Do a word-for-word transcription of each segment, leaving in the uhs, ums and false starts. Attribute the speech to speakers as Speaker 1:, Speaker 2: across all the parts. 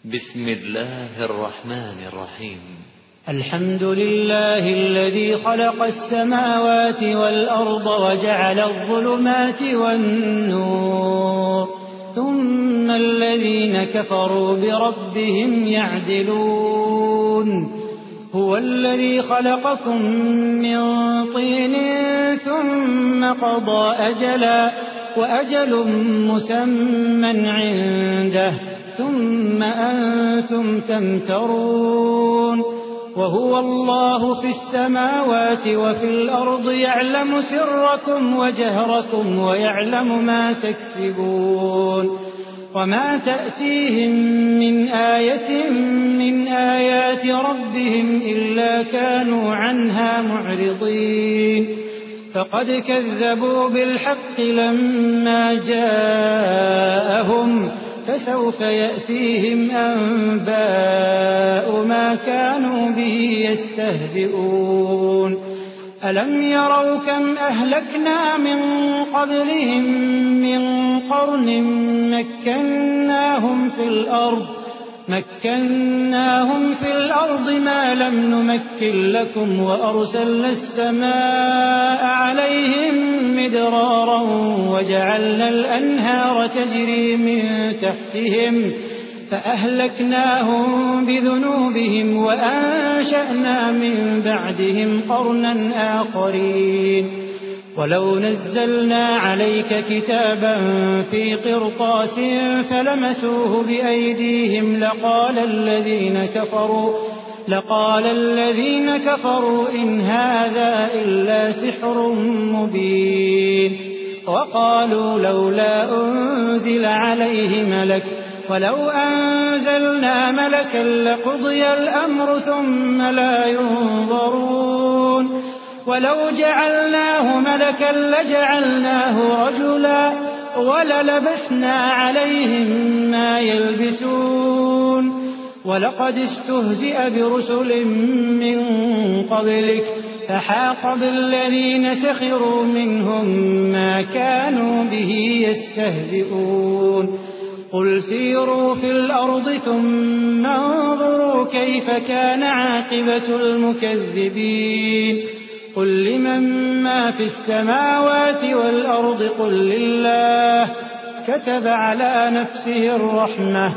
Speaker 1: بسم الله الرحمن الرحيم.
Speaker 2: الحمد لله الذي خلق السماوات والأرض وجعل الظلمات والنور، ثم الذين كفروا بربهم يعدلون. هو الذي خلقكم من طين ثم قضى أجلا وأجل مسمى عنده ثم أنتم تمترون. وهو الله في السماوات وفي الأرض يعلم سركم وجهركم ويعلم ما تكسبون. وما تأتيهم من آية من آيات ربهم إلا كانوا عنها معرضين. فقد كذبوا بالحق لما جاءهم، فسوف يأتيهم أنباء ما كانوا به يستهزئون. ألم يروا كم أهلكنا من قبلهم من قرن مكناهم في الأرض مكناهم في الأرض ما لم نمكن لكم، وأرسلنا السماء عليهم مدرارا وجعلنا الأنهار تجري من تحتهم فأهلكناهم بذنوبهم وأنشأنا من بعدهم قرنا آخرين. ولو نزلنا عليك كتابا في قرطاس فلمسوه بأيديهم لقال الذين كفروا لقال الذين كفروا إن هذا إلا سحر مبين. وقالوا لولا أنزل عليه ملك ولو أنزلنا ملكا لقضي الأمر ثم لا ينظرون. ولو جعلناه ملكا لجعلناه رجلا وللبسنا عليهم ما يلبسون. ولقد استهزئ برسل من قبلك فحاق بالذين سخروا منهم ما كانوا به يستهزئون. قل سيروا في الأرض ثم انظروا كيف كان عاقبة المكذبين. قل لمن ما في السماوات والأرض قل لله كتب على نفسه الرحمة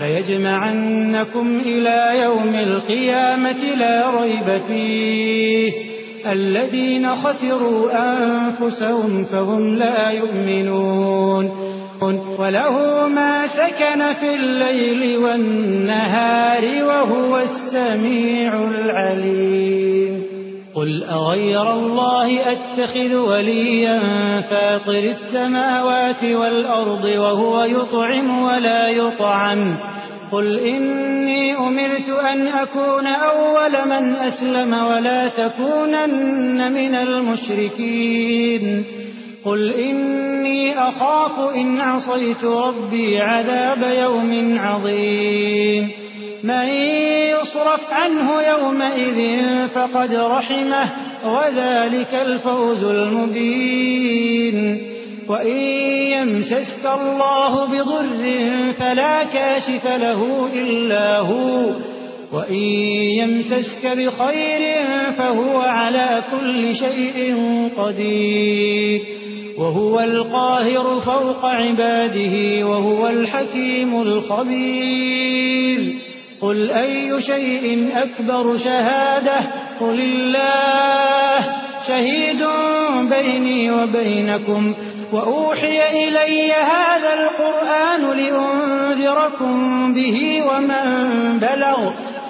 Speaker 2: ليجمعنكم إلى يوم القيامة لا ريب فيه. الذين خسروا أنفسهم فهم لا يؤمنون. وله ما سكن في الليل والنهار وهو السميع العليم. قل أغير الله أتخذ وليا فاطر السماوات والأرض وهو يطعم ولا يطعم. قل إني أمرت أن أكون أول من أسلم ولا تكونن من المشركين. قل إني أخاف إن عصيت ربي عذاب يوم عظيم. من يصرف عنه يومئذ فقد رحمه وذلك الفوز المبين. وإن يمسسك الله بضر فلا كاشف له إلا هو، وإن يمسسك بخير فهو على كل شيء قدير. وهو القاهر فوق عباده وهو الحكيم الخبير. قل أي شيء أكبر شهادة قل الله شهيد بيني وبينكم وأوحي إلي هذا القرآن لأنذركم به ومن بلغ.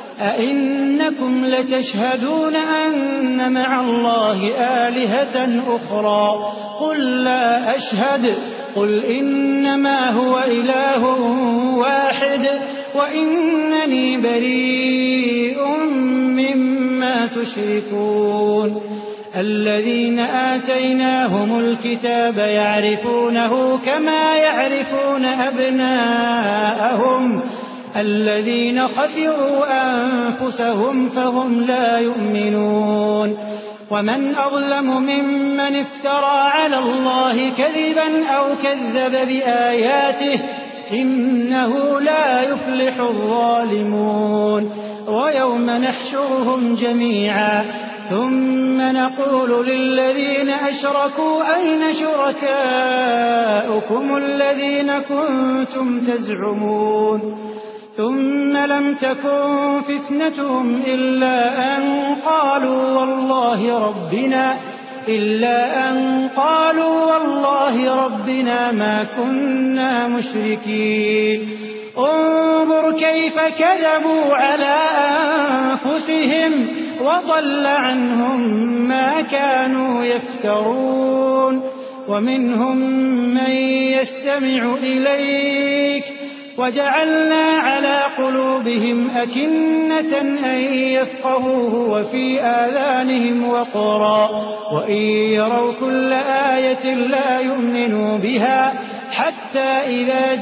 Speaker 2: أئنكم لتشهدون أن مع الله آلهة أخرى قل لا أشهد. قل إنما هو إله واحد وإنني بريء مما تشركون. الذين آتيناهم الكتاب يعرفونه كما يعرفون أبناءهم الذين خسروا أنفسهم فهم لا يؤمنون. ومن أظلم ممن افترى على الله كذبا أو كذب بآياته إنه لا يفلح الظالمون ويوم نحشرهم جميعا ثم نقول للذين أشركوا أين شركاؤكم الذين كنتم تزعمون ثم لم تكن فتنتهم إلا أن قالوا والله ربنا إلا أن قالوا والله ربنا ما كنا مشركين انظر كيف كذبوا على أنفسهم وضل عنهم ما كانوا يفترون ومنهم من يستمع إليك وجعلنا على قلوبهم أكنة أن يفقهوه وفي آذانهم وقرا وإن يروا كل آية لا يؤمنوا بها حتى إذا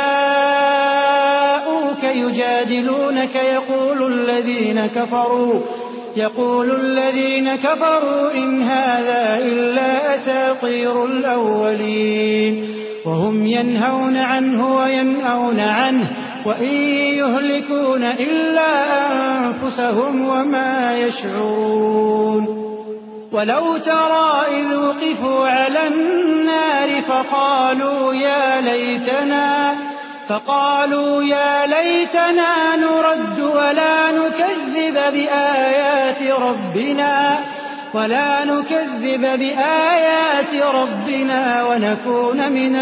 Speaker 2: جاءوك يجادلونك يقول الذين كفروا يقول الذين كفروا إن هذا إلا أساطير الأولين وهم ينهون عنه وينأون عنه وإن يهلكون إلا أنفسهم وما يشعرون ولو ترى إذ وقفوا على النار فقالوا يا ليتنا فقالوا يا ليتنا نرد ولا نكذب بآيات ربنا ولا نكذب بآيات ربنا ونكون من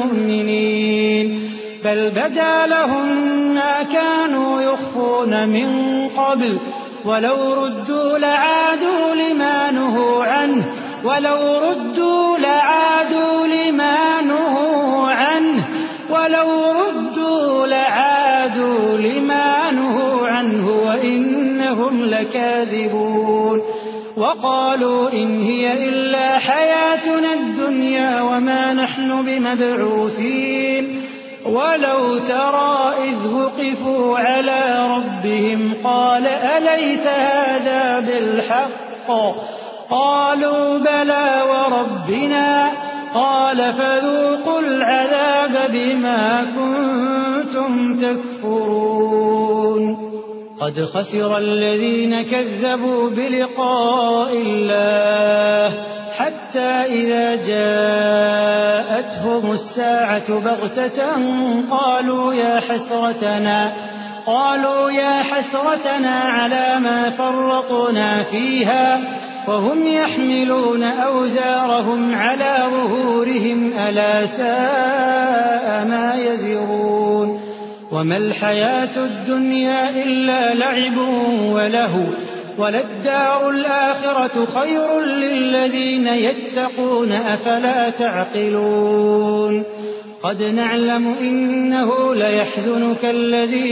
Speaker 2: المؤمنين بل بدا لهم ما كانوا يخفون من قبل ولو ردوا لعادوا لما نهوا عنه ولو ردوا لعادوا لما نهوا عنه ولو ردوا لعادوا لما نهوا عنه وإنهم لكاذبون وقالوا إن هي إلا حياتنا الدنيا وما نحن بمبعوثين ولو ترى إذ وقفوا على ربهم قال أليس هذا بالحق قالوا بلى وربنا قال فذوقوا العذاب بما كنتم تكفرون قد خسر الذين كذبوا بلقاء الله حتى إذا جاءتهم الساعة بغتة قالوا يا حسرتنا قالوا يا حسرتنا على ما فرطنا فيها وهم يحملون أوزارهم على ظهورهم ألا ساء ما يزرون وما الحياة الدنيا إلا لعب وله وللدار الآخرة خير للذين يتقون أفلا تعقلون قد نعلم إنه ليحزنك الذي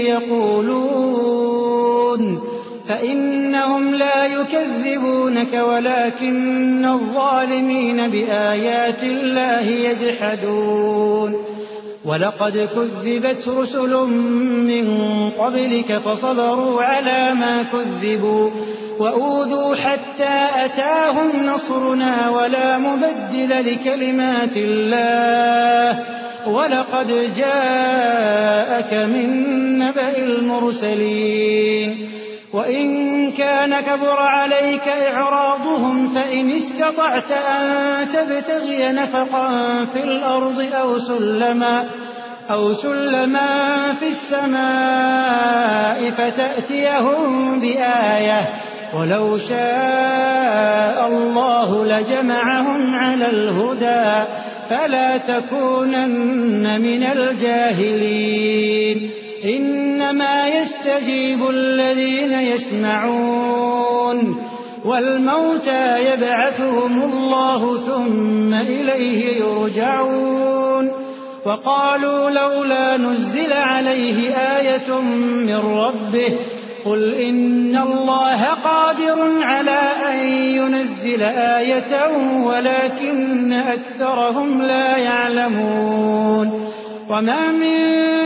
Speaker 2: يقولون فإنهم لا يكذبونك ولكن الظالمين بآيات الله يجحدون ولقد كذبت رسل من قبلك فصبروا على ما كذبوا وأوذوا حتى أتاهم نصرنا ولا مبدل لكلمات الله ولقد جاءك من نبأ المرسلين وإن كان كبر عليك إعراضهم فإن استطعت أن تبتغي نفقا في الأرض أو سلما أو سلما في السماء فتأتيهم بآية ولو شاء الله لجمعهم على الهدى فلا تكونن من الجاهلين إنما يستجيب الذين يسمعون والموتى يبعثهم الله ثم إليه يرجعون وقالوا لولا نزل عليه آية من ربه قل إن الله قادر على أن ينزل آية ولكن أكثرهم لا يعلمون وما من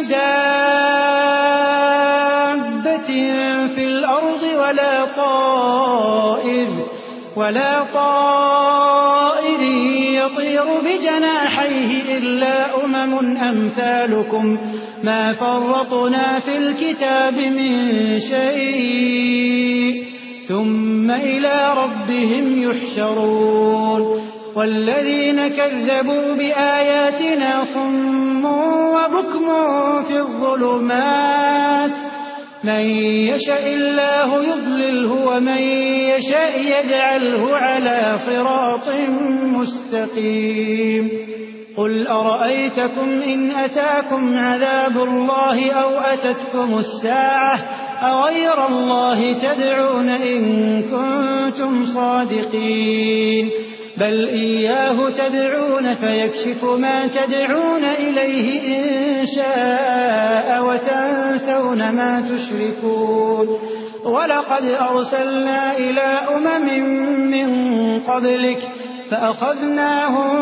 Speaker 2: دابة في الأرض ولا طائر ولا طائر يطير بجناحيه إلا أمم أمثالكم ما فرطنا في الكتاب من شيء ثم إلى ربهم يحشرون والذين كذبوا بآياتنا صم وبكم في الظلمات من يشاء الله يضلله ومن يشاء يجعله على صراط مستقيم قل أرأيتكم إن أتاكم عذاب الله أو أتتكم الساعة أغير الله تدعون إن كنتم صادقين بل إياه تدعون فيكشف ما تدعون إليه إن شاء وتنسون ما تشركون ولقد أرسلنا إلى أمم من قبلك فأخذناهم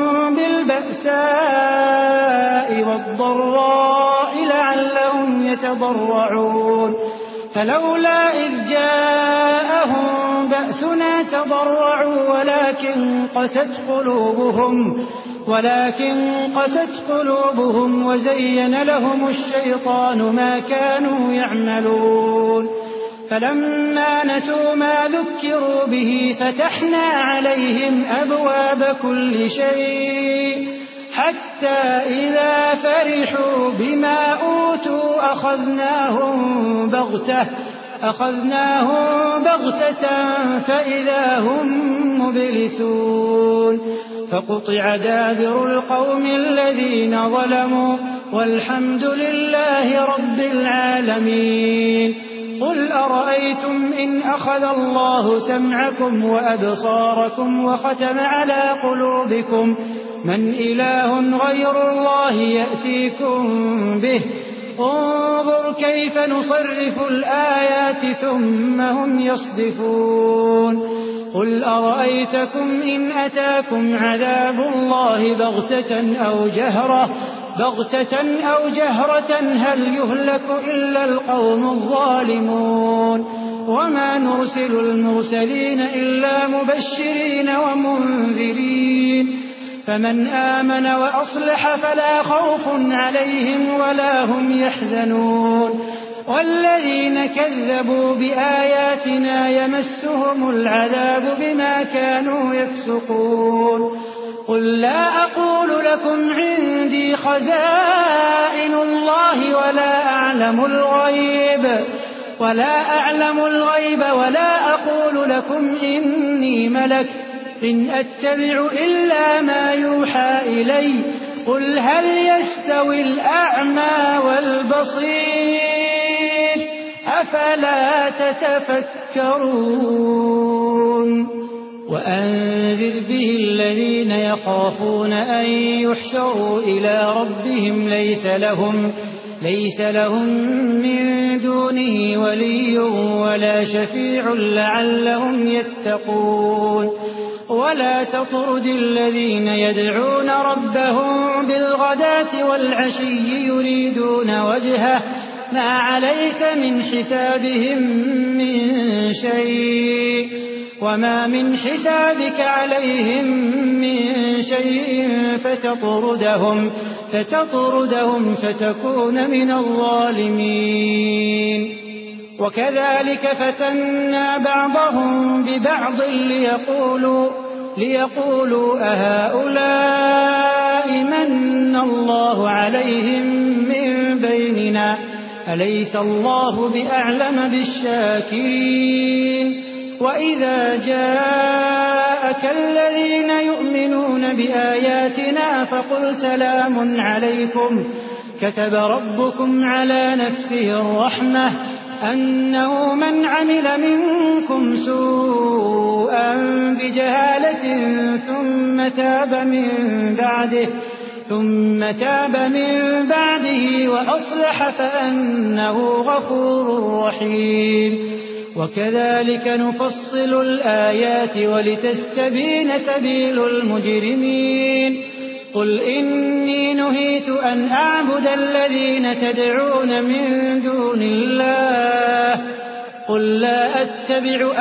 Speaker 2: بالبأساء والضراء لعلهم يتضرعون فلولا إذ جاءهم بأسنا تضرعوا ولكن قست قلوبهم ولكن قست قلوبهم وزين لهم الشيطان ما كانوا يعملون فلما نسوا ما ذكروا به فتحنا عليهم أبواب كل شيء حتى إذا فرحوا بما أوتوا أخذناهم بغتة أخذناهم بغتة فإذا هم مبلسون فقطع دابر القوم الذين ظلموا والحمد لله رب العالمين قل أرأيتم إن أخذ الله سمعكم وأبصاركم وختم على قلوبكم من إله غير الله يأتيكم به انظر كيف نصرف الآيات ثم هم يصدفون قل أرأيتكم إن أتاكم عذاب الله بغتة أو جهرة بغتة أو جهرة هل يهلك إلا القوم الظالمون وما نرسل المرسلين إلا مبشرين ومنذرين فمن آمن وأصلح فلا خوف عليهم ولا هم يحزنون والذين كذبوا بآياتنا يمسهم العذاب بما كانوا يفسقون قل لا أقول لكم عندي خزائن الله ولا أعلم الغيب ولا أعلم الغيب ولا أقول لكم إني ملك إن أتبع إلا ما يوحى إلي قل هل يستوي الأعمى والبصير أفلا تتفكرون وأنذر به الذين يخافون أن يحشروا إلى ربهم ليس لهم ليس لهم من دونه ولي ولا شفيع لعلهم يتقون ولا تطرد الذين يدعون ربهم بالغداة والعشي يريدون وجهه ما عليك من حسابهم من شيء وما من حسابك عليهم من شيء فتطردهم فتطردهم فتكون من الظالمين وكذلك فتنا بعضهم ببعض ليقولوا ليقولوا أهؤلاء من الله عليهم من بيننا أليس الله بأعلم بالشاكرين وإذا جاءك الذين يؤمنون بآياتنا فقل سلام عليكم كتب ربكم على نفسه الرحمة أنه من عمل منكم سوءا بجهالة ثم تاب من بعده ثم تاب من بعده وأصلح فأنه غفور رحيم وكذلك نفصل الآيات ولتستبين سبيل المجرمين قل إني نهيت أن أعبد الذين تدعون من دون الله قل لا أتبع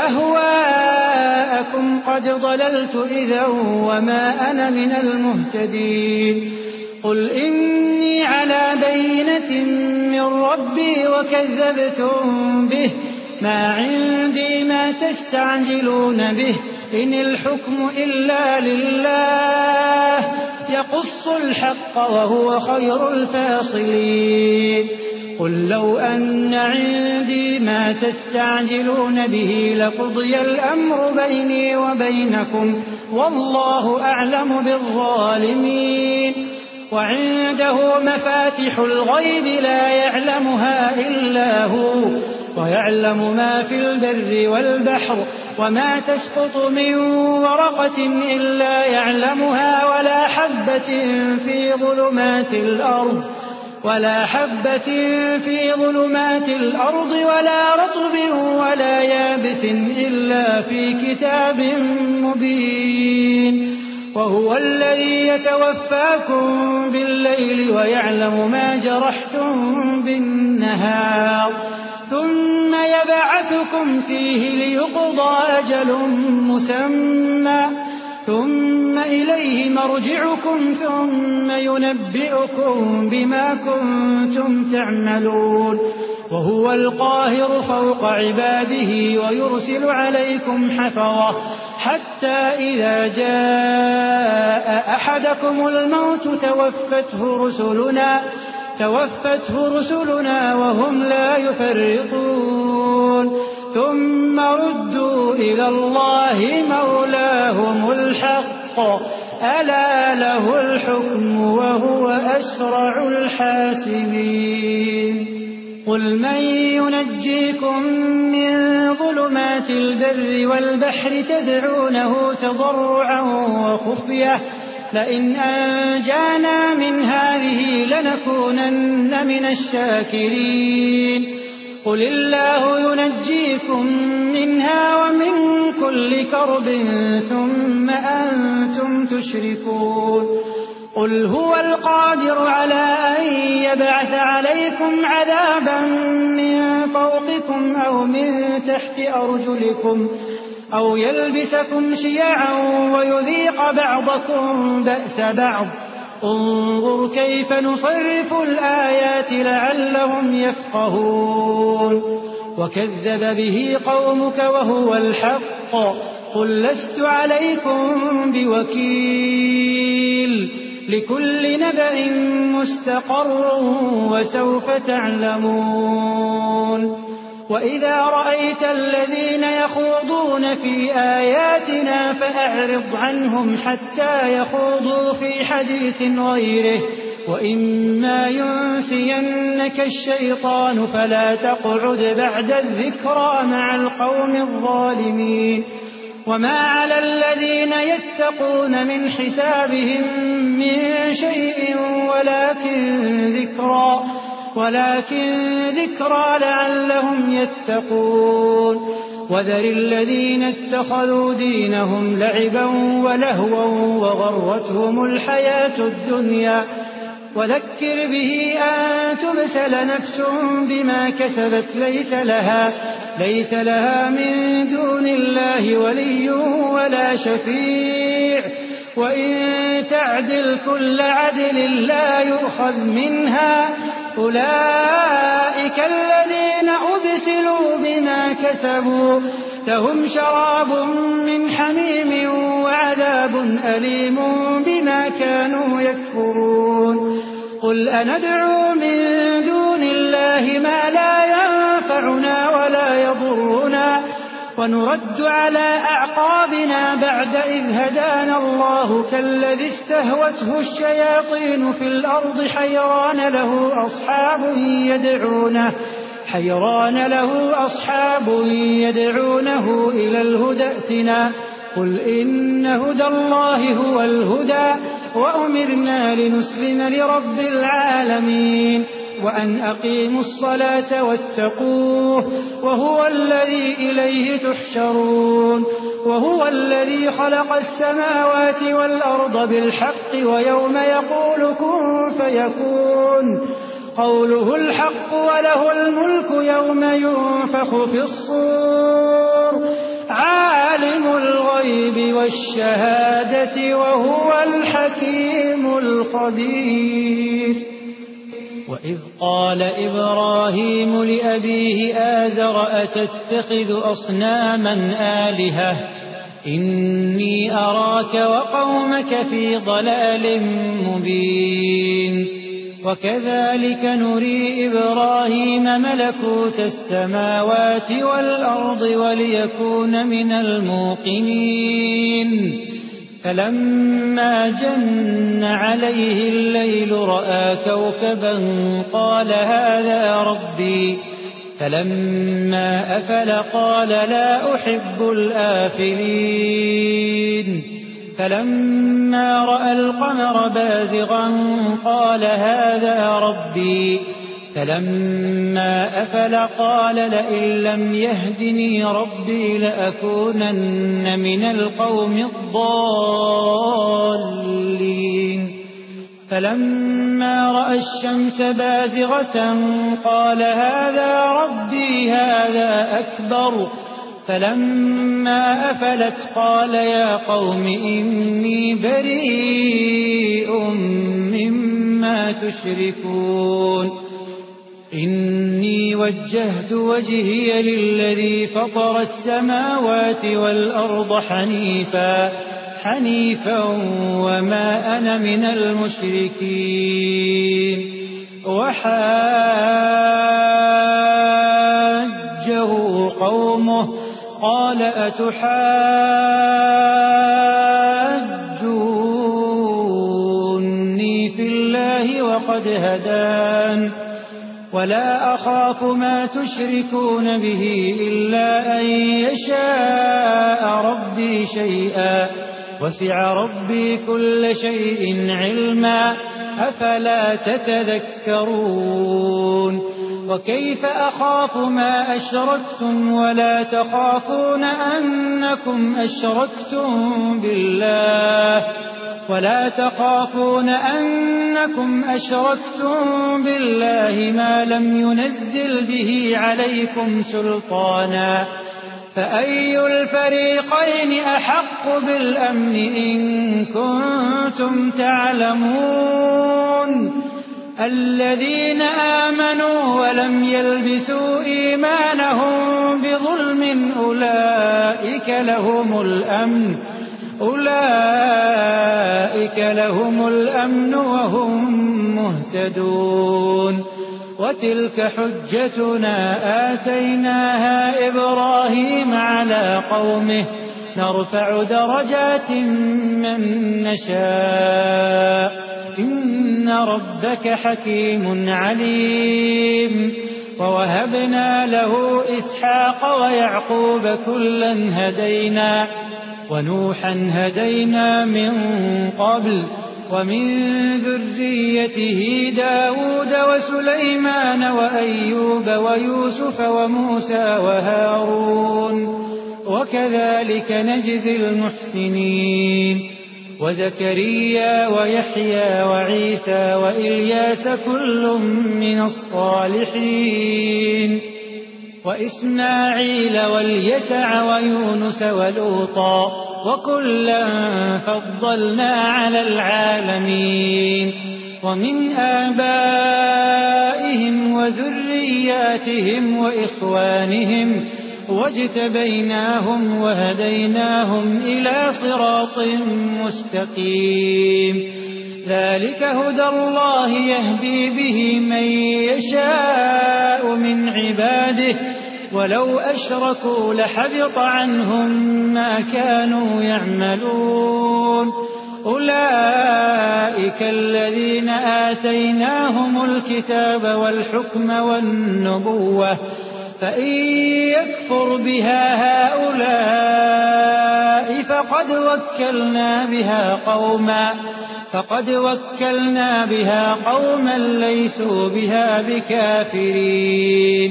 Speaker 2: أهواءكم قد ضللت إذا وما أنا من المهتدين قل إني على بينة من ربي وكذبتم به ما عندي ما تستعجلون به إن الحكم إلا لله يقص الحق وهو خير الفاصلين قل لو أن عندي ما تستعجلون به لقضي الأمر بيني وبينكم والله أعلم بالظالمين وعنده مفاتح الغيب لا يعلمها إلا هو ويعلم ما في البر والبحر وما تسقط من ورقة إلا يعلمها ولا حبة في ظلمات الأرض ولا حبة في ظلمات الأرض ولا رطب ولا يابس إلا في كتاب مبين وهو الذي يتوفاكم بالليل ويعلم ما جرحتم بالنهار ثم يبعثكم فيه ليقضى أجل مسمى ثم إليه مرجعكم ثم ينبئكم بما كنتم تعملون وهو القاهر فوق عباده ويرسل عليكم حفظة حتى إذا جاء أحدكم الموت توفته رسلنا توفته رسلنا وهم لا يفرطون ثم ردوا إلى الله مولاهم الحق ألا له الحكم وهو أسرع الحاسبين قل من ينجيكم من ظلمات البر والبحر تدعونه تضرعا وخفية لئن أنجانا من هذه لنكونن من الشاكرين قل الله ينجيكم منها ومن كل كرب ثم أنتم تشركون قل هو القادر على أن يبعث عليكم عذابا من فوقكم أو من تحت أرجلكم أو يلبسكم شيعا ويذيق بعضكم بأس بعض انظر كيف نصرف الآيات لعلهم يفقهون وكذب به قومك وهو الحق قل لست عليكم بوكيل لكل نبأ مستقر وسوف تعلمون وإذا رأيت الذين يخوضون في آياتنا فأعرض عنهم حتى يخوضوا في حديث غيره وإما ينسينك الشيطان فلا تقعد بعد الذكرى مع القوم الظالمين وما على الذين يتقون من حسابهم من شيء ولكن ذكرى ولكن ذكرى لعلهم يتقون وذر الذين اتخذوا دينهم لعبا ولهوا وغرتهم الحياة الدنيا وذكر به أن تبسل نفس بما كسبت ليس لها ليس لها من دون الله ولي ولا شفيع وإن تعدل كل عدل لا يؤخذ منها أولئك الذين أبسلوا بما كسبوا لهم شراب من حميم وعذاب أليم بما كانوا يكفرون قل أندعو من دون الله ما لا ينفعنا ولا يضرنا ونرد على أعقابنا بعد إذ هدانا الله كالذي استهوته الشياطين في الأرض حيران له أصحاب يدعونه حيران له أصحاب يدعونه إلى الهدى ائتنا قل إن هدى الله هو الهدى وأمرنا لنسلم لرب العالمين وأن أقيموا الصلاة واتقوه وهو الذي إليه تحشرون وهو الذي خلق السماوات والأرض بالحق ويوم يقول كن فيكون قوله الحق وله الملك يوم ينفخ في الصور عالم الغيب والشهادة وهو الحكيم الخبير وإذ قال إبراهيم لأبيه آزر أتتخذ أصناما آلهة إني أراك وقومك في ضلال مبين وكذلك نري إبراهيم ملكوت السماوات والأرض وليكون من الموقنين فلما جن عليه الليل رأى كوكبا قال هذا ربي فلما أفل قال لا أحب الآفلين فلما رأى القمر بازغا قال هذا ربي فلما أفل قال لئن لم يهدني ربي لأكونن من القوم الضالين فلما رأى الشمس بازغة قال هذا ربي هذا أكبر فلما أفلت قال يا قوم إني بريء مما تشركون إني وجهت وجهي للذي فطر السماوات والأرض حنيفا حنيفا وما أنا من المشركين وحاجه قومه قال أتحاجوني في الله وقد هدان ولا أخاف ما تشركون به إلا أن يشاء ربي شيئا وسع ربي كل شيء علما أفلا تتذكرون وكيف أخاف ما أشركتم ولا تخافون أنكم أشركتم بالله ولا تخافون أنكم أشركتم بالله ما لم ينزل به عليكم سلطانا فأي الفريقين أحق بالأمن إن كنتم تعلمون الذين آمنوا ولم يلبسوا إيمانهم بظلم أولئك لهم الأمن أولئك لهم الأمن وهم مهتدون وتلك حجتنا آتيناها إبراهيم على قومه نرفع درجات من نشاء إن ربك حكيم عليم ووهبنا له إسحاق ويعقوب كلا هدينا ونوحا هدينا من قبل ومن ذريته داود وسليمان وأيوب ويوسف وموسى وهارون وكذلك نجزي المحسنين وزكريا ويحيى وعيسى وإلياس كل من الصالحين وإسماعيل واليسع ويونس ولوطا وكلا فضلنا على العالمين ومن آبائهم وذرياتهم وإخوانهم واجتبيناهم وهديناهم إلى صراط مستقيم ذلك هدى الله يهدي به من يشاء من عباده ولو أشركوا لحبط عنهم ما كانوا يعملون أولئك الذين آتيناهم الكتاب والحكم والنبوة فإن يكفر بها هؤلاء فقد وكلنا بها قوما فقد وكلنا بها قوما ليسوا بها بكافرين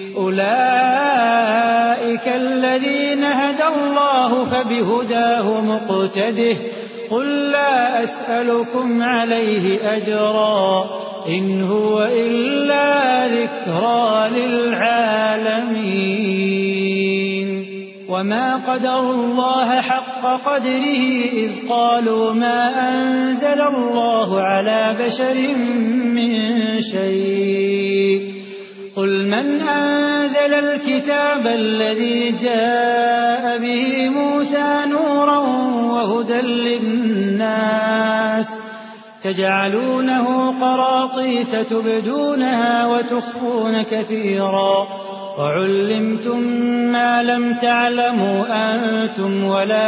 Speaker 2: أولئك الذين هدى الله فبهداه مقتده قل لا أسألكم عليه أجرا إن هو إلا ذكرى للعالمين وما قدروا الله حق قدره إذ قالوا ما أنزل الله على بشر من شيء قل من أنزل الكتاب الذي جاء به موسى نورا وهدى للناس تجعلونه قراطيس تبدونها وتخفون كثيرا وعلمتم ما لم تعلموا أنتم ولا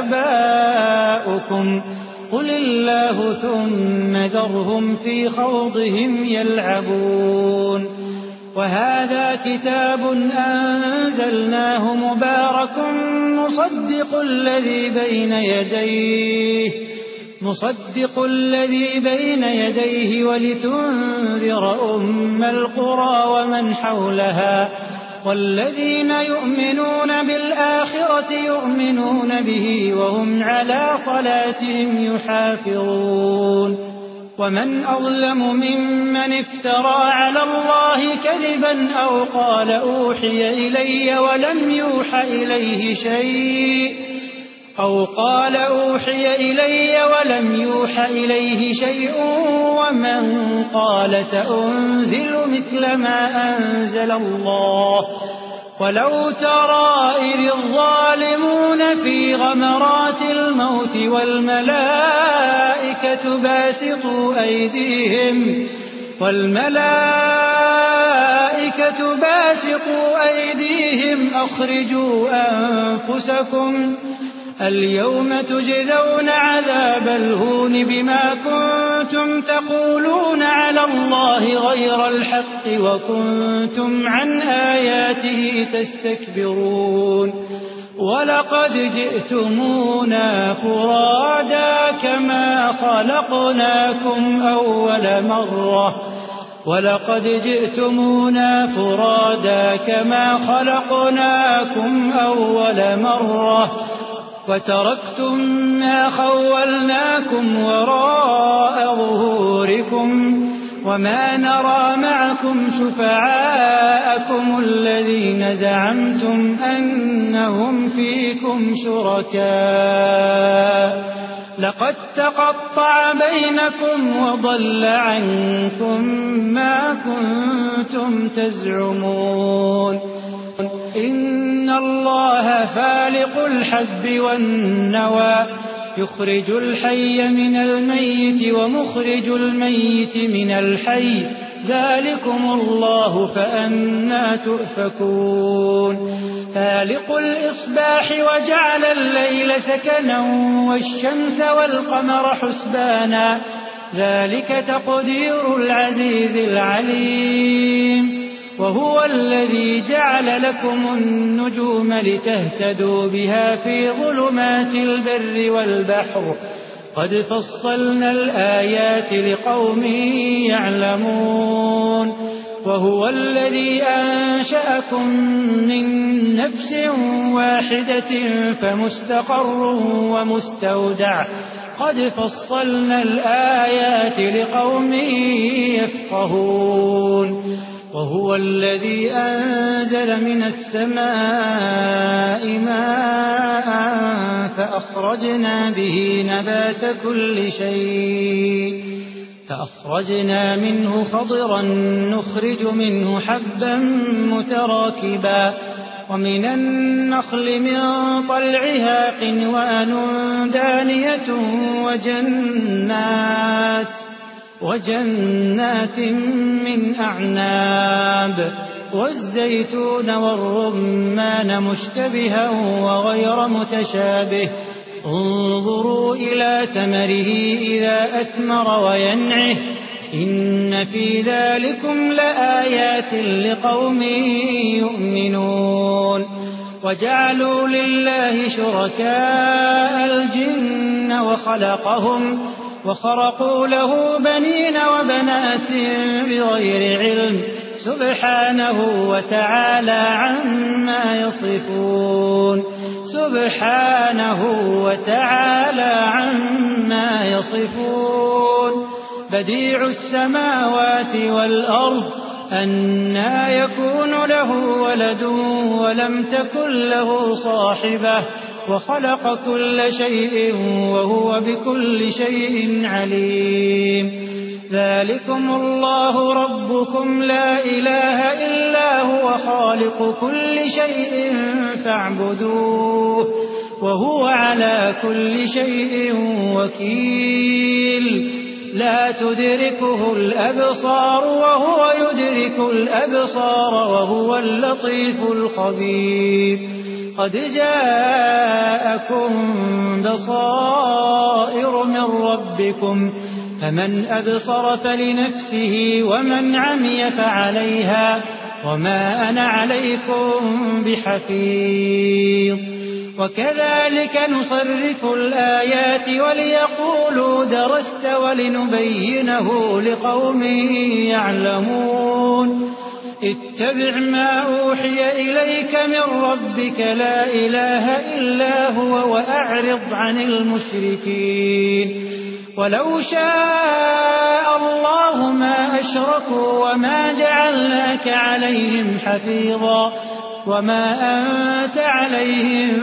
Speaker 2: آباؤكم قل الله ثم ذرهم في خوضهم يلعبون وهذا كتاب أنزلناه مبارك مصدق الذي بين يديه مصدق الذي بين يديه ولتنذر أم القرى ومن حولها والذين يؤمنون بالآخرة يؤمنون به وهم على صلاتهم يحافظون ومن أظلم ممن افترى على الله كذبا أو قال أوحي إلي ولم يوح إليه شيء أو قال أوحي إلي ولم يوح إليه شيء ومن قال سأنزل مثل ما أنزل الله ولو ترى إذ الظالمون في غمرات الموت والملائكة باسطوا أيديهم والملائكة باسطوا أيديهم أخرجوا أنفسكم اليوم تجزون عذاب الهون بما كنتم تقولون على الله غير الحق وكنتم عن آياته تستكبرون ولقد جئتمونا فرادا كما خلقناكم أول مرة ولقد جئتمونا فرادا كما خلقناكم أول مرة وتركتم ما خولناكم وراء ظهوركم وما نرى معكم شفعاءكم الذين زعمتم أنهم فيكم شركاء لقد تقطع بينكم وضل عنكم ما كنتم تزعمون إن الله فالق الحب والنوى يخرج الحي من الميت ومخرج الميت من الحي ذلكم الله فأنى تؤفكون فالق الإصباح وجعل الليل سكنا والشمس والقمر حسبانا ذلك تقدير العزيز العليم وهو الذي جعل لكم النجوم لتهتدوا بها في ظلمات البر والبحر قد فصلنا الآيات لقوم يعلمون وهو الذي أنشأكم من نفس واحدة فمستقر ومستودع قد فصلنا الآيات لقوم يفقهون وهو الذي أنزل من السماء ماء فأخرجنا به نبات كل شيء فأخرجنا منه خضرا نخرج منه حبا متراكبا ومن النخل من طلعها قنوان دانية وجنات وجنات من أعناب والزيتون والرمان مشتبها وغير متشابه انظروا إلى ثمره إذا أثمر وينعه إن في ذلكم لآيات لقوم يؤمنون وجعلوا لله شركاء الجن وخلقهم وخرقوا له بنين وبنات بغير علم سبحانه وتعالى عما يصفون سبحانه وتعالى عما يصفون بديع السماوات والأرض أنى يكون له ولد ولم تكن له صاحبة وخلق كل شيء وهو بكل شيء عليم ذلكم الله ربكم لا إله إلا هو خالق كل شيء فاعبدوه وهو على كل شيء وكيل لا تدركه الأبصار وهو يدرك الأبصار وهو اللطيف الخبير قد جاءكم بصائر من ربكم فمن أبصر فلنفسه ومن عمي فعليها وما أنا عليكم بحفيظ وكذلك نصرف الآيات وليقولوا درست ولنبينه لقوم يعلمون اتبع ما أوحي إليك من ربك لا إله إلا هو وأعرض عن المشركين ولو شاء الله ما أشركوا وما جعلناك عليهم حفيظا وما أنت عليهم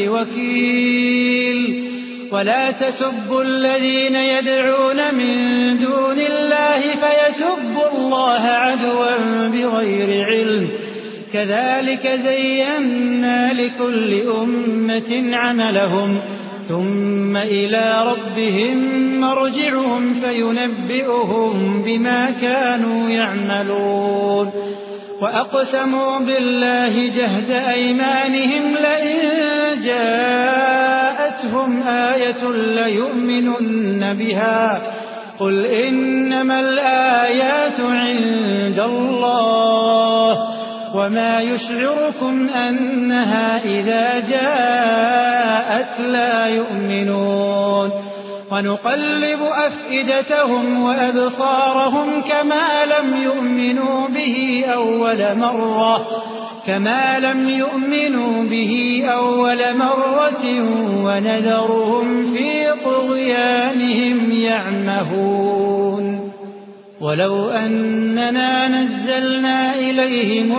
Speaker 2: بوكيل ولا تسبوا الذين يدعون من دون الله فيسبوا الله عدوا بغير علم كذلك زينا لكل أمة عملهم ثم إلى ربهم مرجعهم فينبئهم بما كانوا يعملون وأقسموا بالله جهد أيمانهم لئن جاءتهم آية ليؤمنن بها قل إنما الآيات عند الله وما يشعركم أنها إذا جاءت لا يؤمنون ونقلب أفئدتهم وأبصارهم كما لم يؤمنوا به أول مرة كما لم يؤمنوا به أول مرة ونذرهم في طغيانهم يعمهون ولو أننا نزلنا إليهم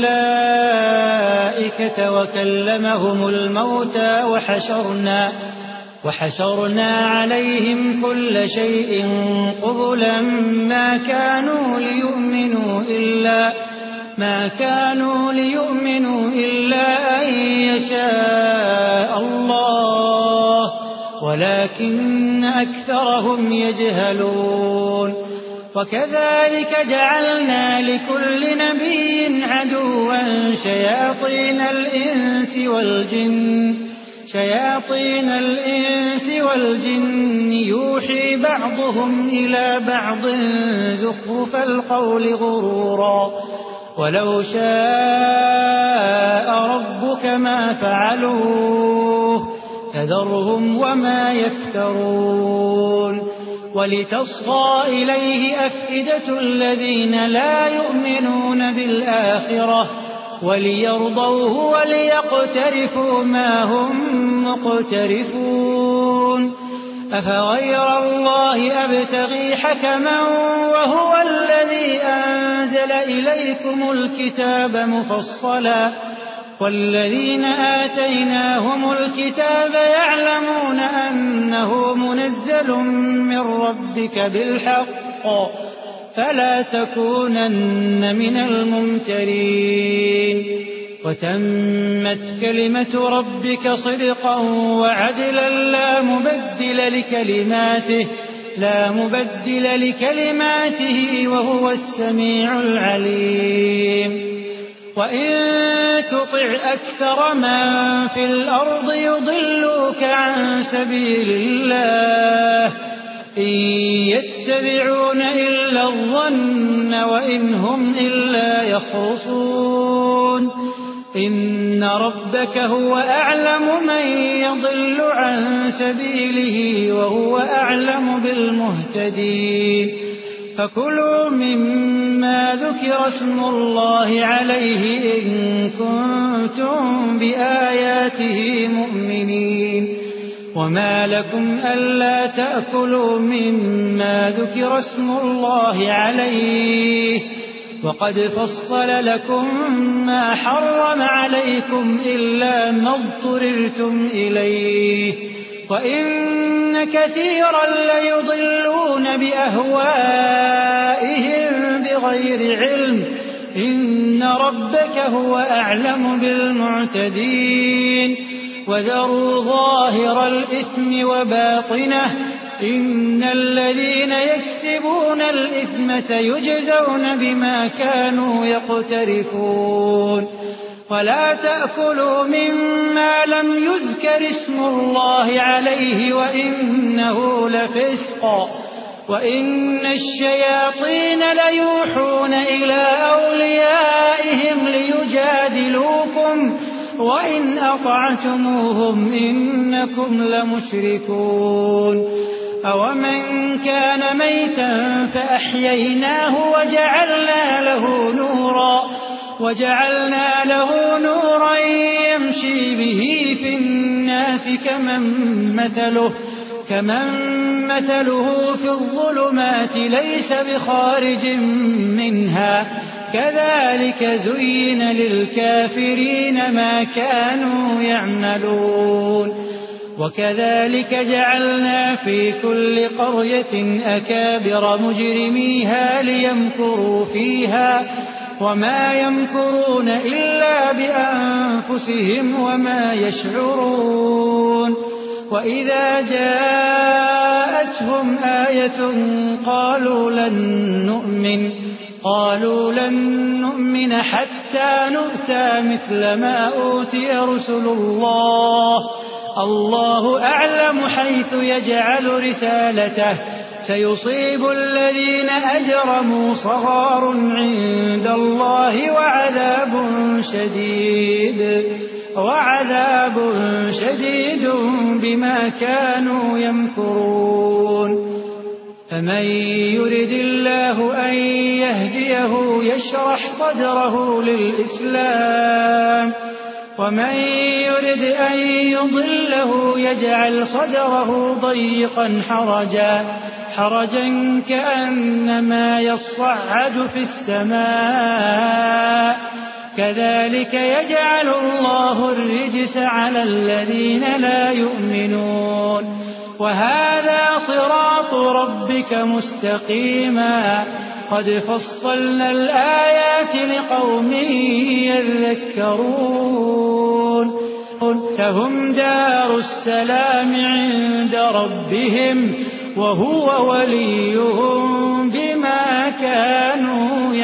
Speaker 2: الملائكة وكلمهم الموتى وحشرنا وحشرنا عليهم كل شيء قبلا ما كانوا ليؤمنوا إلا ما كانوا ليؤمنوا إلا أن يشاء الله ولكن أكثرهم يجهلون وكذلك جعلنا لكل نبي عدوا شياطين الإنس والجن شياطين الإنس والجن يوحي بعضهم إلى بعض زخرف القول غرورا ولو شاء ربك ما فعلوه فذرهم وما يفترون ولتصغى إليه أفئدة الذين لا يؤمنون بالآخرة وليرضوه وليقترفوا ما هم مقترفون أفغير الله أبتغي حكما وهو الذي أنزل إليكم الكتاب مفصلا والذين آتيناهم الكتاب يعلمون أنه منزل من ربك بالحق فلا تكونن من الممترين وتمت كلمة ربك صدقا وعدلا لا مبدل لكلماته لا مبدل لكلماته وهو السميع العليم وإن تطع أكثر من في الأرض يضلوك عن سبيل الله إن يتبعون إلا الظن وإن هم إلا يخرصون إن ربك هو أعلم من يضل عن سبيله وهو أعلم بالمهتدين فكلوا مما ذكر اسم الله عليه إن كنتم بآياته مؤمنين وما لكم ألا تأكلوا مما ذكر اسم الله عليه وقد فصل لكم ما حرم عليكم إلا ما اضطررتم إليه وإن كثيرا ليضلون بأهوائهم بغير علم إن ربك هو أعلم بالمعتدين وذروا ظاهر الإثم وباطنه إن الذين يكسبون الإثم سيجزون بما كانوا يقترفون ولا تأكلوا مما لم يذكر اسم الله عليه وإنه لفسق وإن الشياطين ليوحون إلى أوليائهم ليجادلوكم وإن أطعتموهم إنكم لمشركون أومن كان ميتا فأحييناه وجعلنا له نورا وجعلنا له نورا يمشي به في الناس كمن مثله كمن مثله في الظلمات ليس بخارج منها كذلك زين للكافرين ما كانوا يعملون وكذلك جعلنا في كل قرية أكابر مجرميها ليمكروا فيها وما يمكرون إلا بأنفسهم وما يشعرون وإذا جاءتهم آية قالوا لن نؤمن قالوا لن نؤمن حتى نؤتى مثل ما أوتي رسل الله الله أعلم حيث يجعل رسالته سيصيب الذين أجرموا صغار عند الله وعذاب شديد وعذاب شديد بما كانوا يمكرون فمن يرد الله أن يهديه يشرح صدره للإسلام ومن يرد أن يضله يجعل صدره ضيقا حرجا حرجا كأنما يصعد في السماء كذلك يجعل الله الرجس على الذين لا يؤمنون وهذا صراط ربك مستقيما قد فصلنا الآيات لقوم يذكرون لهم دار السلام عند ربهم وهو وليهم بما كانوا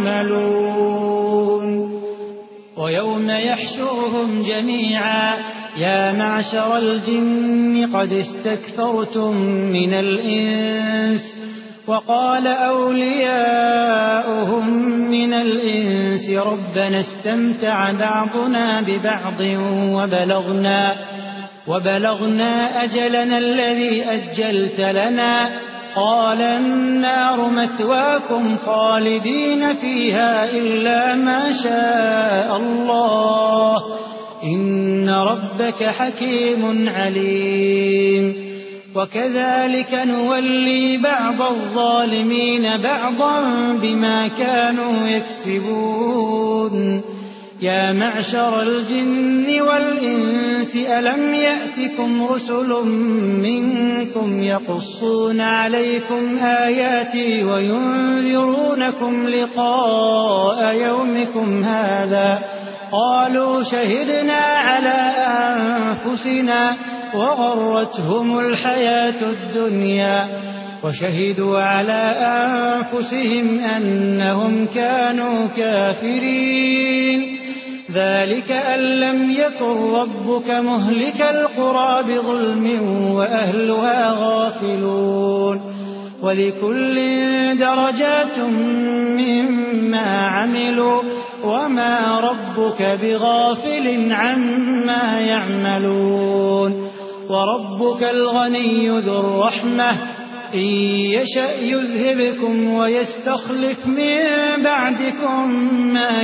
Speaker 2: يعملون ويوم يحشرهم جميعا يا معشر الجن قد استكثرتم من الإنس وقال أولياؤهم من الإنس ربنا استمتع بعضنا ببعض وبلغنا, وبلغنا أجلنا الذي أجلت لنا قال النار مثواكم خالدين فيها إلا ما شاء الله إن ربك حكيم عليم وكذلك نولي بعض الظالمين بعضا بما كانوا يكسبون يا معشر الجن والإنس ألم يأتكم رسل منكم يقصون عليكم آياتي وينذرونكم لقاء يومكم هذا قالوا شهدنا على أنفسنا وغرتهم الحياة الدنيا وشهدوا على أنفسهم أنهم كانوا كافرين ذلك أن لم يكن ربك مهلك القرى بظلم وأهلها غافلون ولكل درجات مما عملوا وما ربك بغافل عما يعملون وربك الغني ذو الرحمة إن يشأ يذهبكم ويستخلف من بعدكم ما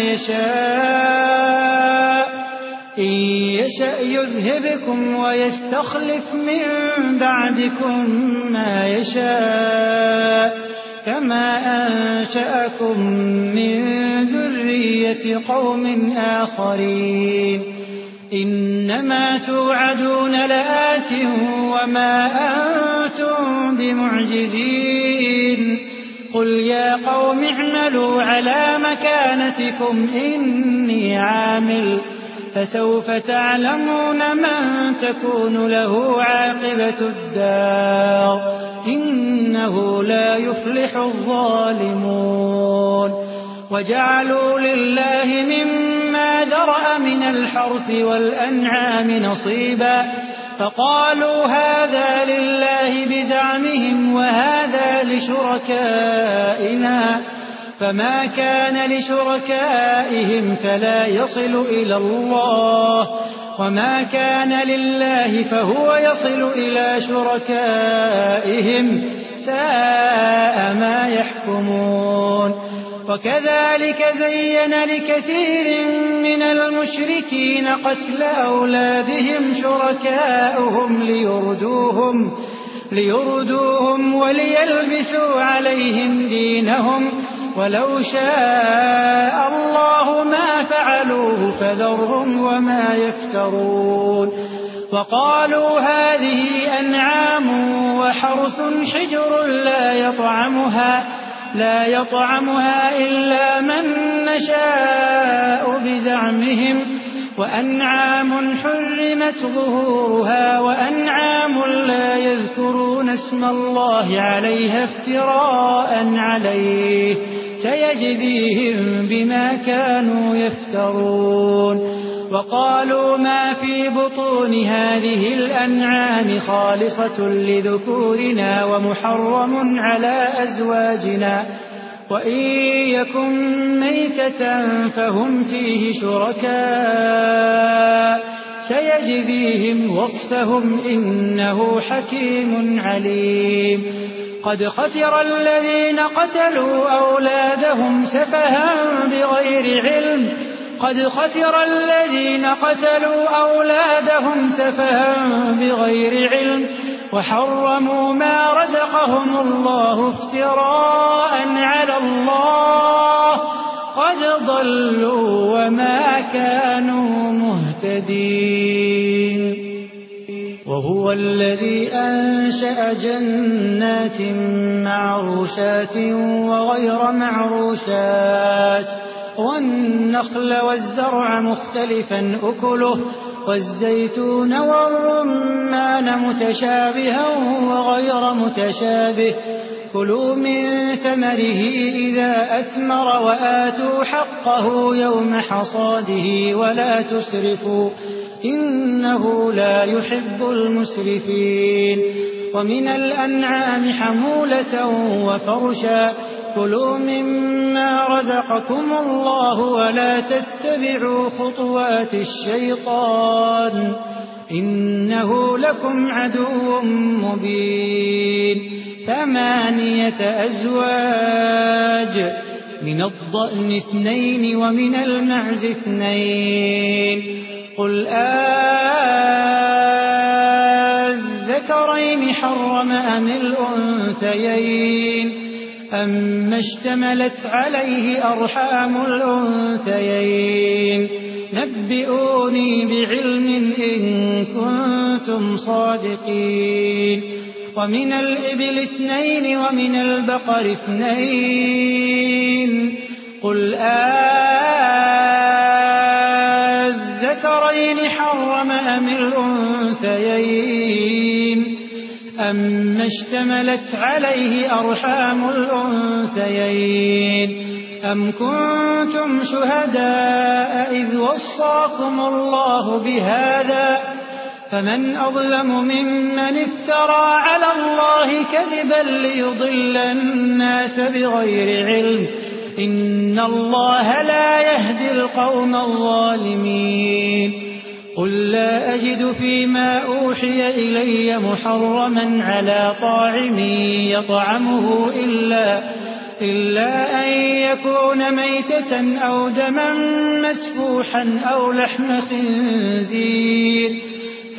Speaker 2: يشاء إن يشأ يذهبكم ويستخلف من بعدكم ما يشاء كما أنشأكم من ذرية قوم آخرين إنما توعدون لآت وما أنتم بمعجزين قل يا قوم اعملوا على مكانتكم إني عامل فسوف تعلمون من تكون له عاقبة الدار إنه لا يفلح الظالمون وجعلوا لله مما ذرأ من الحرث والأنعام نصيبا فقالوا هذا لله بزعمهم وهذا لشركائنا فما كان لشركائهم فلا يصل إلى الله وما كان لله فهو يصل إلى شركائهم ساء ما يحكمون وكذلك زين لكثير من المشركين قتل أولادهم شركاؤهم ليردوهم, ليردوهم وليلبسوا عليهم دينهم ولو شاء الله ما فعلوه فذرهم وما يفترون وقالوا هذه أنعام وحرث حجر لا يطعمها لا يطعمها إلا من نشاء بزعمهم وأنعام حرمت ظهورها وأنعام لا يذكرون اسم الله عليها افتراء عليه سيجزيهم بما كانوا يفترون وقالوا ما في بطون هذه الأنعام خالصة لذكورنا ومحرم على أزواجنا وإن يكن ميتة فهم فيه شركاء سيجزيهم وصفهم إنه حكيم عليم قد خسر الذين قتلوا أولادهم سفها بغير علم قد خسر الذين قتلوا أولادهم سفها بغير علم وحرموا ما رزقهم الله افتراء على الله قد ضلوا وما كانوا مهتدين وهو الذي أنشأ جنات معروشات وغير معروشات والنخل والزرع مختلفا أكله والزيتون والرمان متشابها وغير متشابه كلوا من ثمره إذا أثمر وآتوا حقه يوم حصاده ولا تسرفوا إنه لا يحب المسرفين ومن الأنعام حمولة وفرشا كلوا مما رزقكم الله ولا تتبعوا خطوات الشيطان إنه لكم عدو مبين ثمانية أزواج من الضأن اثنين ومن المعز اثنين قل أذكرين حرم أم الأنثيين أما اشتملت عليه أرحام الأنثيين نبئوني بعلم إن كنتم صادقين ومن الإبل اثنين ومن البقر اثنين قل أذكرين حرم أم الأنثيين أما اشتملت عليه أرحام الأنثيين أم كنتم شهداء إذ وصاكم الله بهذا فمن أظلم ممن افترى على الله كذبا ليضل الناس بغير علم إن الله لا يهدي القوم الظالمين قل لا أجد فيما أوحي إلي محرما على طاعم يطعمه إلا, إلا أن يكون ميتة أو دما مسفوحا أو لحم خنزير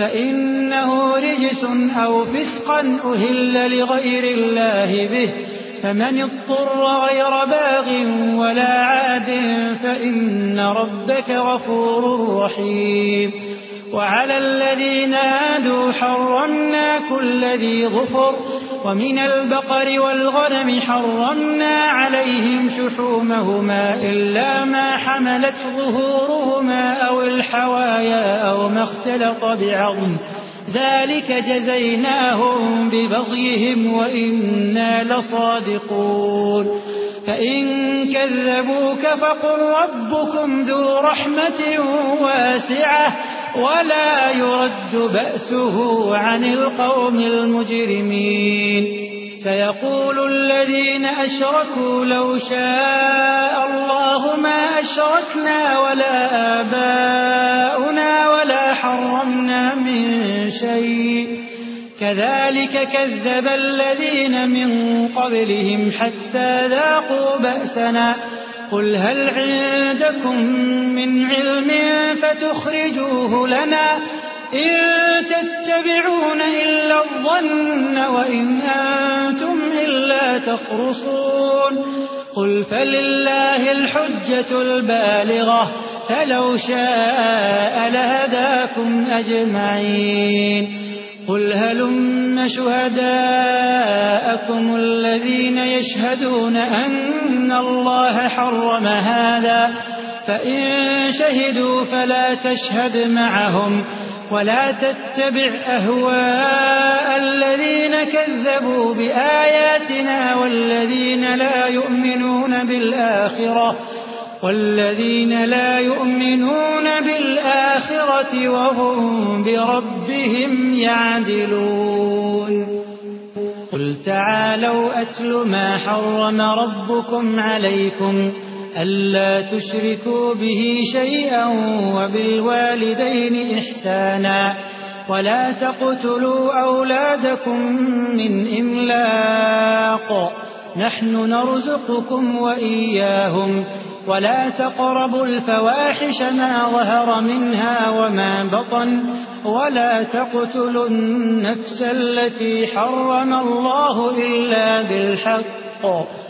Speaker 2: فإنه رجس أو فسقا أهل لغير الله به فمن اضطر غير باغ ولا عاد فإن ربك غفور رحيم وعلى الذين هادوا حرمنا كل ذي ظفر ومن البقر والغنم حرمنا عليهم شحومهما إلا ما حملت ظهورهما أو الحوايا أو ما اختلط بعظم ذلك جزيناهم ببغيهم وإنا لصادقون فإن كذبوك فقل ربكم ذو رحمة واسعة ولا يرد بأسه عن القوم المجرمين سيقول الذين أشركوا لو شاء الله ما أشركنا ولا آباؤنا ولا حرمنا من شيء كذلك كذب الذين من قبلهم حتى ذاقوا بأسنا قل هل عندكم من علم فتخرجوه لنا إن تتبعون إلا الظن وإن أنتم إلا تخرصون قل فلله الحجة البالغة فلو شاء لهداكم أجمعين قل هلم شهداءكم الذين يشهدون أن الله حرم هذا فإن شهدوا فلا تشهد معهم ولا تتبع أهواء الذين كذبوا بآياتنا والذين لا يؤمنون بالآخرة والذين لا يؤمنون بالآخرة وهم بربهم يعدلون قل تعالوا أتل ما حرم ربكم عليكم ألا تشركوا به شيئا وبالوالدين إحسانا ولا تقتلوا أولادكم من إملاق نحن نرزقكم وإياهم ولا تقربوا الفواحش ما ظهر منها وما بطن ولا تقتلوا النفس التي حرم الله إلا بالحق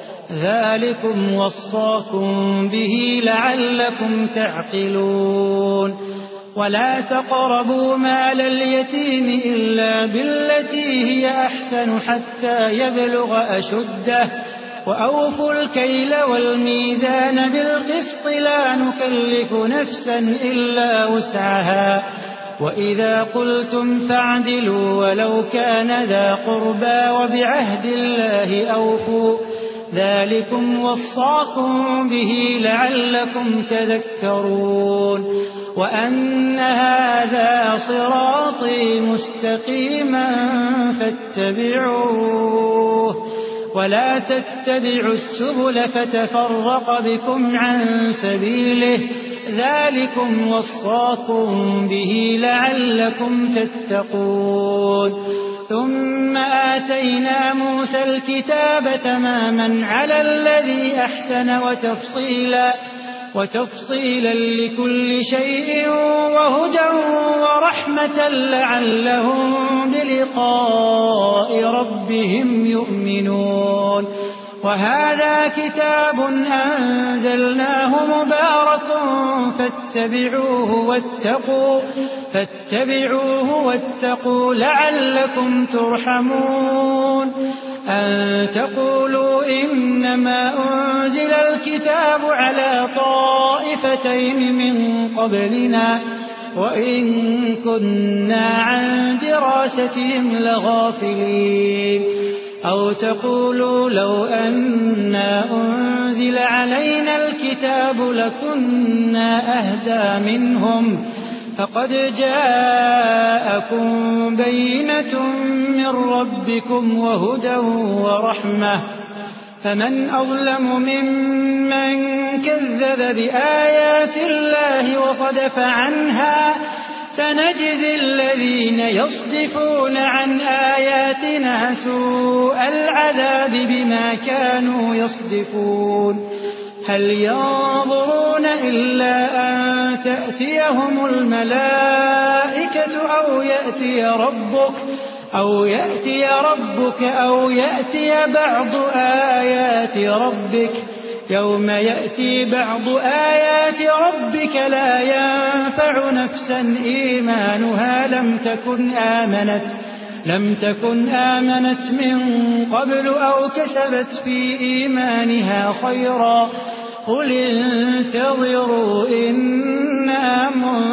Speaker 2: ذلكم وصاكم به لعلكم تعقلون ولا تقربوا مال اليتيم إلا بالتي هي أحسن حتى يبلغ أشده وأوفوا الكيل والميزان بالقسط لا نكلف نفسا إلا وسعها وإذا قلتم فاعدلوا ولو كان ذا قربى وبعهد الله أوفوا ذلكم وصاكم به لعلكم تذكرون وأن هذا صراطي مستقيما فاتبعوه ولا تتبعوا السبل فتفرق بكم عن سبيله ذلكم وصاكم به لعلكم تتقون ثم آتينا موسى الكتاب تماما على الذي أحسن وتفصيلا وتفصيلا لكل شيء وهدى ورحمة لعلهم بلقاء ربهم يؤمنون وهذا كتاب أنزلناه مبارك فاتبعوه واتقوا فاتبعوه واتقوا لعلكم ترحمون أن تقولوا إنما أنزل الكتاب على طائفتين من قبلنا وإن كنا عن دراستهم لغافلين أو تقولوا لو أنا أنزل علينا الكتاب لكنا أهدى منهم فقد جاءكم بينة من ربكم وهدى ورحمة فمن أظلم ممن كذب بآيات الله وصدف عنها سنجزي الذين يصدفون عن آياتنا سوء العذاب بما كانوا يصدفون هل ينظرون إلا أن تأتيهم الملائكة أو يأتي ربك أو يأتي ربك أو يأتي بعض آيات ربك يوم يأتي بعض آيات ربك لا ينفع نفسا إيمانها لم تكن آمنت لم تكن آمنت من قبل أو كسبت في إيمانها خيرا قل انتظروا إنا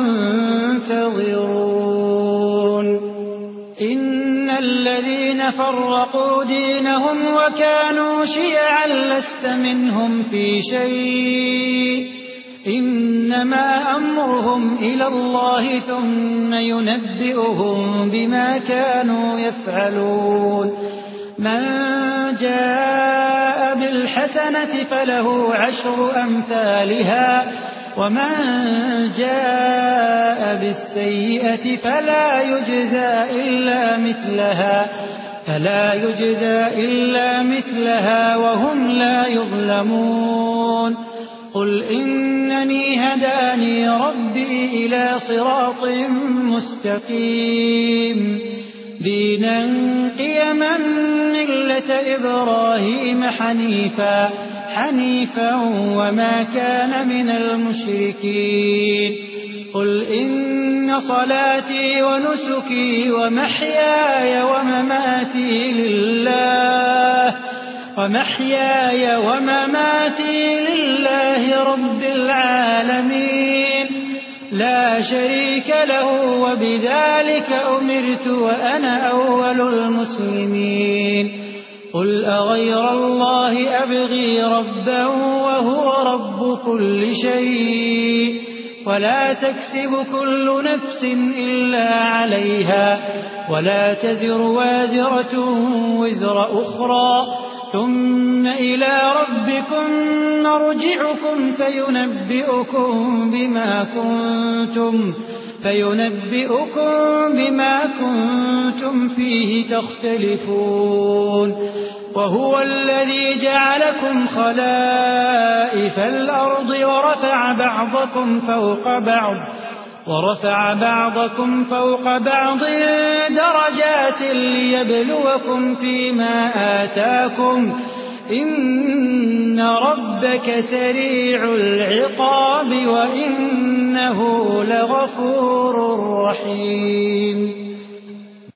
Speaker 2: منتظرون إن الذين فرقوا دينهم وكانوا شيعا لست منهم في شيء إنما أمرهم إلى الله ثم ينبئهم بما كانوا يفعلون من جاء بالحسنة فله عشر أمثالها ومن جاء بالسيئة فلا يجزى إلا مثلها فلا يجزى إلا مثلها وهم لا يظلمون قل إنني هداني ربي إلى صراط مستقيم دينا قيما ملة إبراهيم حنيفا حنيفا وما كان من المشركين قل إن صلاتي ونسكي ومحياي ومماتي لله ومحياي ومماتي لله رب العالمين لا شريك له وبذلك أمرت وأنا أول المسلمين قل أغير الله أبغي ربا وهو رب كل شيء ولا تكسب كل نفس إلا عليها ولا تزر وازرة وزر أخرى ثم إلى ربكم مرجعكم فينبئكم بما كنتم فينبئكم بما كنتم فيه تختلفون وهو الذي جعلكم خلائف الأرض ورفع بعضكم فوق بعض ورفع بعضكم فوق بعض درجات ليبلوكم فيما آتاكم إن ربك سريع العقاب وإنه لغفور رحيم